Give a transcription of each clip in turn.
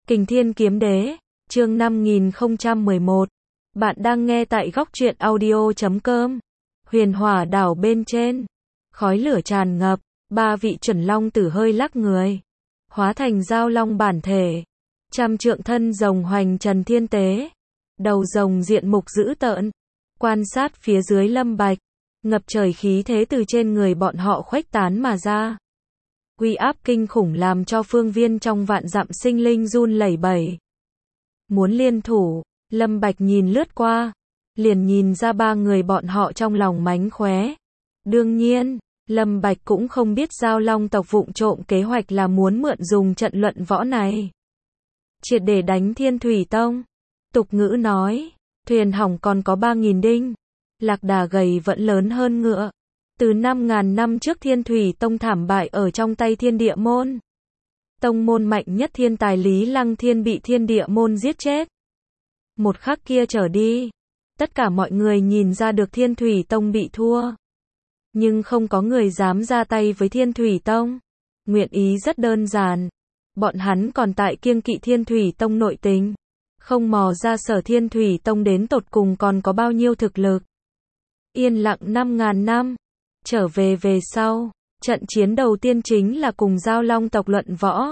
Kình Thiên Kiếm Đế, chương 5011. Bạn đang nghe tại góc truyện audio.com. Huyền Hỏa đảo bên trên, khói lửa tràn ngập, ba vị chuẩn long tử hơi lắc người, hóa thành giao long bản thể. Trăm trượng thân rồng hoành trần thiên tế, đầu rồng diện mục dữ tợn, quan sát phía dưới Lâm Bạch, ngập trời khí thế từ trên người bọn họ khuếch tán mà ra. Uy áp kinh khủng làm cho phương viên trong vạn dặm sinh linh run lẩy bẩy. Muốn liên thủ, Lâm Bạch nhìn lướt qua, liền nhìn ra ba người bọn họ trong lòng mánh khóe. Đương nhiên, Lâm Bạch cũng không biết Giao Long tộc vụng trộm kế hoạch là muốn mượn dùng trận luận võ này triệt để đánh Thiên Thủy Tông. Tục ngữ nói, thuyền hỏng còn có 3.000 đinh, lạc đà gầy vẫn lớn hơn ngựa. Từ 5.000 năm trước Thiên Thủy Tông thảm bại ở trong tay Thiên Địa Môn. Tông môn mạnh nhất thiên tài Lý Lăng Thiên bị Thiên Địa Môn giết chết. Một khắc kia trở đi, tất cả mọi người nhìn ra được Thiên Thủy Tông bị thua. Nhưng không có người dám ra tay với Thiên Thủy Tông. Nguyện ý rất đơn giản. Bọn hắn còn tại kiêng kỵ Thiên Thủy Tông nội tình. Không mò ra sở Thiên Thủy Tông đến tột cùng còn có bao nhiêu thực lực. Yên lặng 5.000 năm. Trở về sau, trận chiến đầu tiên chính là cùng Giao Long tộc luận võ.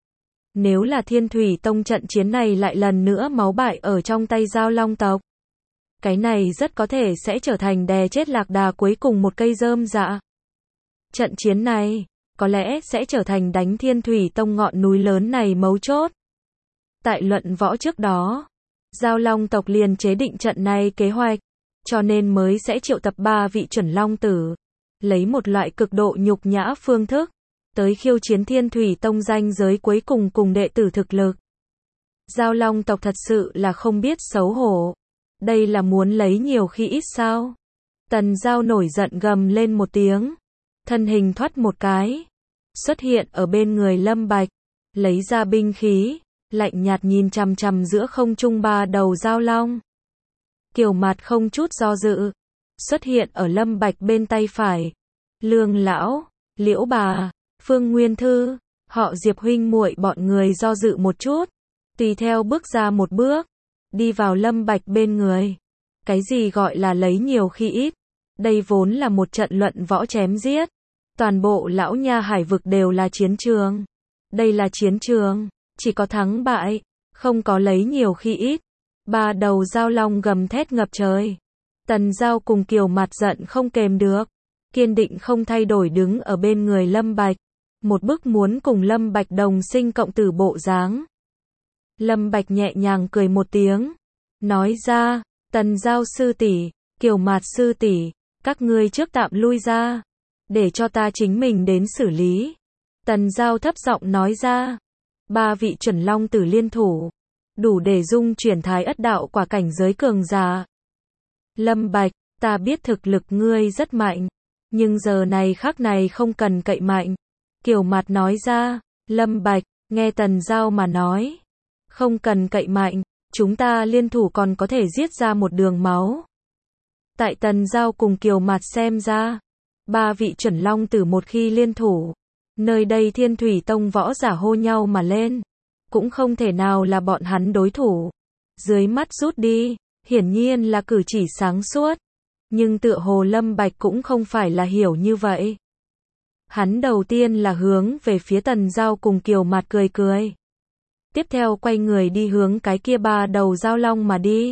Nếu là Thiên Thủy Tông trận chiến này lại lần nữa máu bại ở trong tay Giao Long tộc, cái này rất có thể sẽ trở thành đè chết lạc đà cuối cùng một cây rơm rạ. Trận chiến này, có lẽ sẽ trở thành đánh Thiên Thủy Tông ngọn núi lớn này mấu chốt. Tại luận võ trước đó, Giao Long tộc liền chế định trận này kế hoạch, cho nên mới sẽ triệu tập ba vị chuẩn long tử, lấy một loại cực độ nhục nhã phương thức, tới khiêu chiến Thiên Thủy Tông ranh giới cuối cùng cùng đệ tử thực lực. Giao Long tộc thật sự là không biết xấu hổ. Đây là muốn lấy nhiều khi ít sao? Tần Giao nổi giận gầm lên một tiếng, thân hình thoát một cái, xuất hiện ở bên người Lâm Bạch, lấy ra binh khí, lạnh nhạt nhìn chằm chằm giữa không trung ba đầu giao long. Kiều Mạt không chút do dự, xuất hiện ở Lâm Bạch bên tay phải. Lương lão, Liễu bà, Phương Nguyên Thư, họ Diệp huynh muội bọn người do dự một chút, tùy theo bước ra một bước, đi vào Lâm Bạch bên người. Cái gì gọi là lấy nhiều khi ít? Đây vốn là một trận luận võ chém giết. Toàn bộ lão nha hải vực đều là chiến trường. Đây là chiến trường, chỉ có thắng bại, không có lấy nhiều khi ít. Ba đầu giao long gầm thét ngập trời. Tần Giao cùng Kiều Mạt giận không kềm được, kiên định không thay đổi đứng ở bên người Lâm Bạch, một bức muốn cùng Lâm Bạch đồng sinh cộng tử bộ dáng. Lâm Bạch nhẹ nhàng cười một tiếng, nói ra, Tần Giao sư tỷ, Kiều Mạt sư tỷ, các ngươi trước tạm lui ra, để cho ta chính mình đến xử lý. Tần Giao thấp giọng nói ra, ba vị chuẩn long tử liên thủ, đủ để dung chuyển Thái Ất đạo quả cảnh giới cường giả. Lâm Bạch, ta biết thực lực ngươi rất mạnh, nhưng giờ này khắc này không cần cậy mạnh. Kiều Mạt nói ra, Lâm Bạch, nghe Tần Giao mà nói, không cần cậy mạnh, chúng ta liên thủ còn có thể giết ra một đường máu. Tại Tần Giao cùng Kiều Mạt xem ra, ba vị chuẩn long tử một khi liên thủ, nơi đây Thiên Thủy Tông võ giả hô nhau mà lên, cũng không thể nào là bọn hắn đối thủ. Dưới mắt rút đi, hiển nhiên là cử chỉ sáng suốt, nhưng tựa hồ Lâm Bạch cũng không phải là hiểu như vậy. Hắn đầu tiên là hướng về phía Tần Giao cùng Kiều Mạt cười cười. Tiếp theo quay người đi hướng cái kia ba đầu giao long mà đi.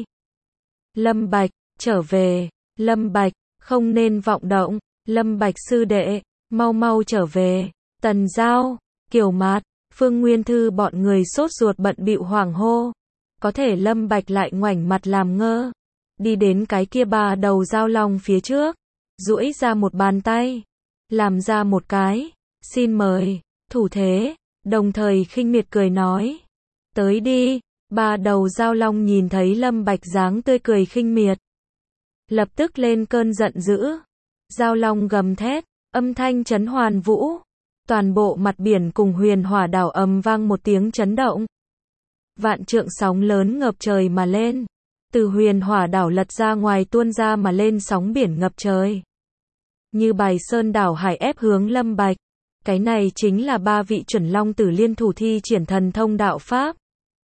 Lâm Bạch, trở về. Lâm Bạch, không nên vọng động. Lâm Bạch sư đệ, mau mau trở về. Tần Giao, Kiều Mạt, Phương Nguyên Thư bọn người sốt ruột bận bịu hoảng hô. Có thể Lâm Bạch lại ngoảnh mặt làm ngơ, đi đến cái kia ba đầu giao long phía trước, duỗi ra một bàn tay, làm ra một cái, xin mời, thủ thế, đồng thời khinh miệt cười nói, tới đi. Ba đầu giao long nhìn thấy Lâm Bạch dáng tươi cười khinh miệt, lập tức lên cơn giận dữ. Giao long gầm thét, âm thanh chấn hoàn vũ, toàn bộ mặt biển cùng Huyền Hỏa đảo ầm vang một tiếng chấn động. Vạn trượng sóng lớn ngập trời mà lên, từ Huyền Hỏa đảo lật ra ngoài tuôn ra mà lên sóng biển ngập trời. Như bài sơn đảo hải ép hướng Lâm Bạch. Cái này chính là ba vị chuẩn long tử liên thủ thi triển thần thông đạo pháp.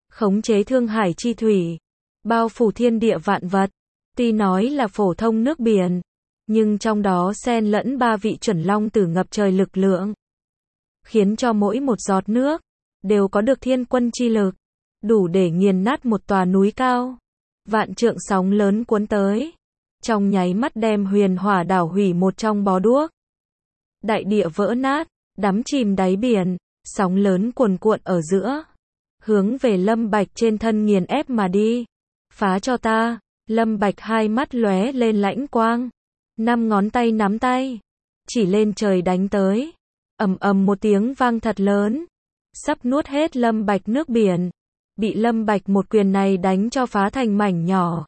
khống chế thương hải chi thủy, bao phủ thiên địa vạn vật. Tuy nói là phổ thông nước biển, nhưng trong đó xen lẫn ba vị chuẩn long tử ngập trời lực lượng, khiến cho mỗi một giọt nước đều có được thiên quân chi lực, đủ để nghiền nát một tòa núi cao. Vạn trượng sóng lớn cuốn tới, trong nháy mắt đem Huyền Hỏa đảo hủy một trong bó đuốc. Đại địa vỡ nát, đắm chìm đáy biển, sóng lớn cuồn cuộn ở giữa, hướng về Lâm Bạch trên thân nghiền ép mà đi. Phá cho ta! Lâm Bạch hai mắt lóe lên lãnh quang, 5 ngón tay nắm tay, chỉ lên trời đánh tới. Ầm ầm một tiếng vang thật lớn, sắp nuốt hết Lâm Bạch nước biển, bị Lâm Bạch một quyền này đánh cho phá thành mảnh nhỏ.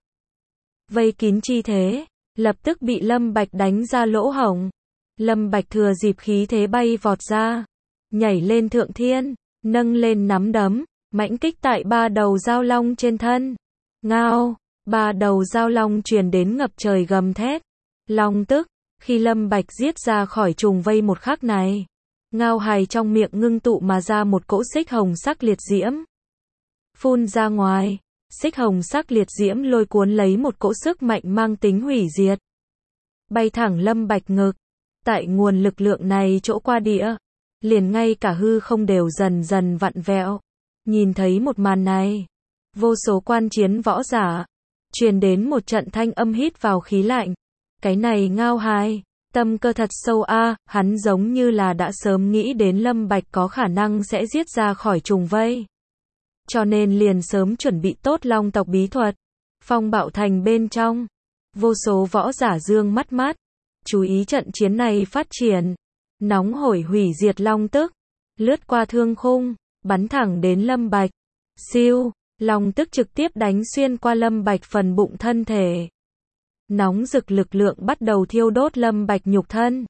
Vây kín chi thế, lập tức bị Lâm Bạch đánh ra lỗ hổng. Lâm Bạch thừa dịp khí thế bay vọt ra, nhảy lên thượng thiên, nâng lên nắm đấm, mãnh kích tại 3 đầu dao long trên thân. Ngao! 3 đầu dao long truyền đến ngập trời gầm thét. Long tức, khi Lâm Bạch giết ra khỏi trùng vây một khắc này, ngao hài trong miệng ngưng tụ mà ra một cỗ xích hồng sắc liệt diễm. Phun ra ngoài, xích hồng sắc liệt diễm lôi cuốn lấy một cỗ sức mạnh mang tính hủy diệt. Bay thẳng Lâm Bạch ngực. Tại nguồn lực lượng này chỗ qua địa, liền ngay cả hư không đều dần dần vặn vẹo. Nhìn thấy một màn này, vô số quan chiến võ giả, truyền đến một trận thanh âm hít vào khí lạnh. Cái này ngao hài, tâm cơ thật sâu a, hắn giống như là đã sớm nghĩ đến Lâm Bạch có khả năng sẽ giết ra khỏi trùng vây. Cho nên liền sớm chuẩn bị tốt long tộc bí thuật. Phong Bạo Thành bên trong, vô số võ giả dương mắt mắt, chú ý trận chiến này phát triển. Nóng hổi hủy diệt long tức, lướt qua thương khung, bắn thẳng đến Lâm Bạch. Siêu, long tức trực tiếp đánh xuyên qua Lâm Bạch phần bụng thân thể. Nóng rực lực lượng bắt đầu thiêu đốt Lâm Bạch nhục thân.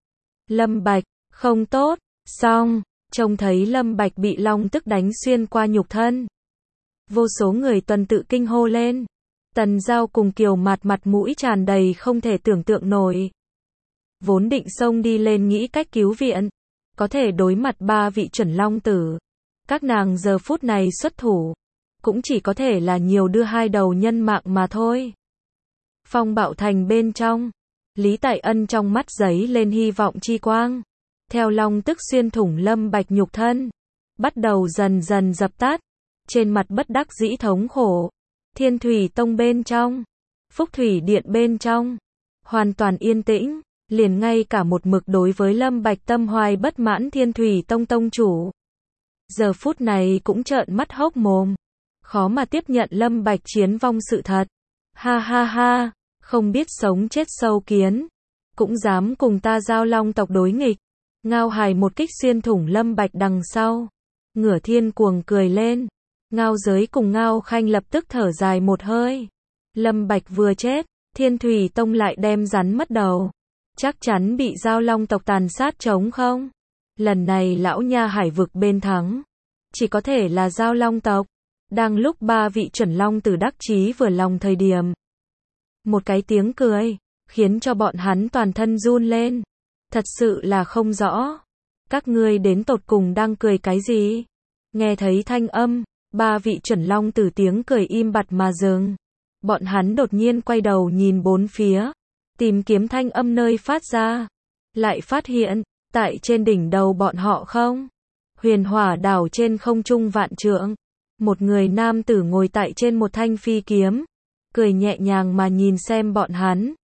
Lâm Bạch, không tốt, xong, trông thấy Lâm Bạch bị long tức đánh xuyên qua nhục thân. Vô số người tuần tự kinh hô lên. Tần Giao cùng Kiều Mạt mặt mũi tràn đầy không thể tưởng tượng nổi. Vốn định xông đi lên nghĩ cách cứu viện, có thể đối mặt 3 vị chuẩn long tử. Các nàng giờ phút này xuất thủ, cũng chỉ có thể là nhiều đưa 2 đầu nhân mạng mà thôi. Phong Bạo Thành bên trong, Lý Tại Ân trong mắt giấy lên hy vọng chi quang. Theo long tức xuyên thủng Lâm Bạch nhục thân, bắt đầu dần dần dập tắt. Trên mặt bất đắc dĩ thống khổ, Thiên Thủy Tông bên trong, Phúc Thủy Điện bên trong, hoàn toàn yên tĩnh, liền ngay cả một mực đối với Lâm Bạch tâm hoài bất mãn Thiên Thủy Tông tông chủ. Giờ phút này cũng trợn mắt hốc mồm, khó mà tiếp nhận Lâm Bạch chiến vong sự thật. Ha ha ha, không biết sống chết sâu kiến, cũng dám cùng ta giao long tộc đối nghịch. Ngao hài một kích xuyên thủng Lâm Bạch đằng sau. Ngửa thiên cuồng cười lên. Ngao giới cùng Ngao Khanh lập tức thở dài một hơi. Lâm Bạch vừa chết, Thiên Thủy Tông lại đem rắn mất đầu. Chắc chắn bị giao long tộc tàn sát trống không? Lần này lão nha hải vực bên thắng, chỉ có thể là giao long tộc. Đang lúc 3 vị chuẩn long tử đắc chí vừa lòng thời điểm, một cái tiếng cười, khiến cho bọn hắn toàn thân run lên. Thật sự là không rõ. Các ngươi đến tột cùng đang cười cái gì? Nghe thấy thanh âm, 3 vị chuẩn long tử tiếng cười im bặt mà dừng. Bọn hắn đột nhiên quay đầu nhìn bốn phía, tìm kiếm thanh âm nơi phát ra. Lại phát hiện, tại trên đỉnh đầu bọn họ không? Huyền Hỏa đảo trên không trung vạn trượng. Một người nam tử ngồi tại trên một thanh phi kiếm, cười nhẹ nhàng mà nhìn xem bọn hắn.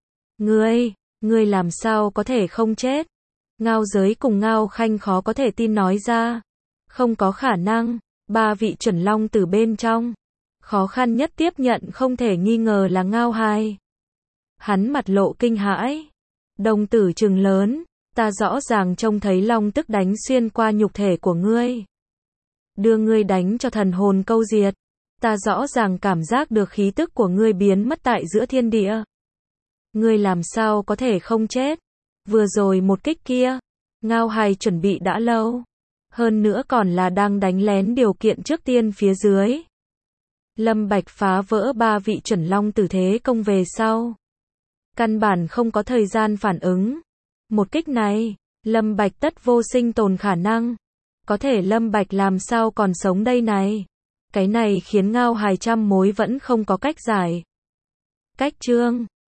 Ngươi làm sao có thể không chết? Ngao giới cùng Ngao Khanh khó có thể tin nói ra. Không có khả năng, 3 vị chuẩn long tử bên trong. Khó khăn nhất tiếp nhận không thể nghi ngờ là Ngao hài. Hắn mặt lộ kinh hãi. Đồng tử trừng lớn, ta rõ ràng trông thấy long tức đánh xuyên qua nhục thể của ngươi. Đưa ngươi đánh cho thần hồn câu diệt. Ta rõ ràng cảm giác được khí tức của ngươi biến mất tại giữa thiên địa. Ngươi làm sao có thể không chết? Vừa rồi một kích kia, Ngao hài chuẩn bị đã lâu. Hơn nữa còn là đang đánh lén điều kiện trước tiên phía dưới. Lâm Bạch phá vỡ 3 vị chuẩn long tử thế công về sau. Căn bản không có thời gian phản ứng. Một kích này, Lâm Bạch tất vô sinh tồn khả năng. Có thể Lâm Bạch làm sao còn sống đây này? Cái này khiến Ngao Hài trăm mối vẫn không có cách giải. Cách chương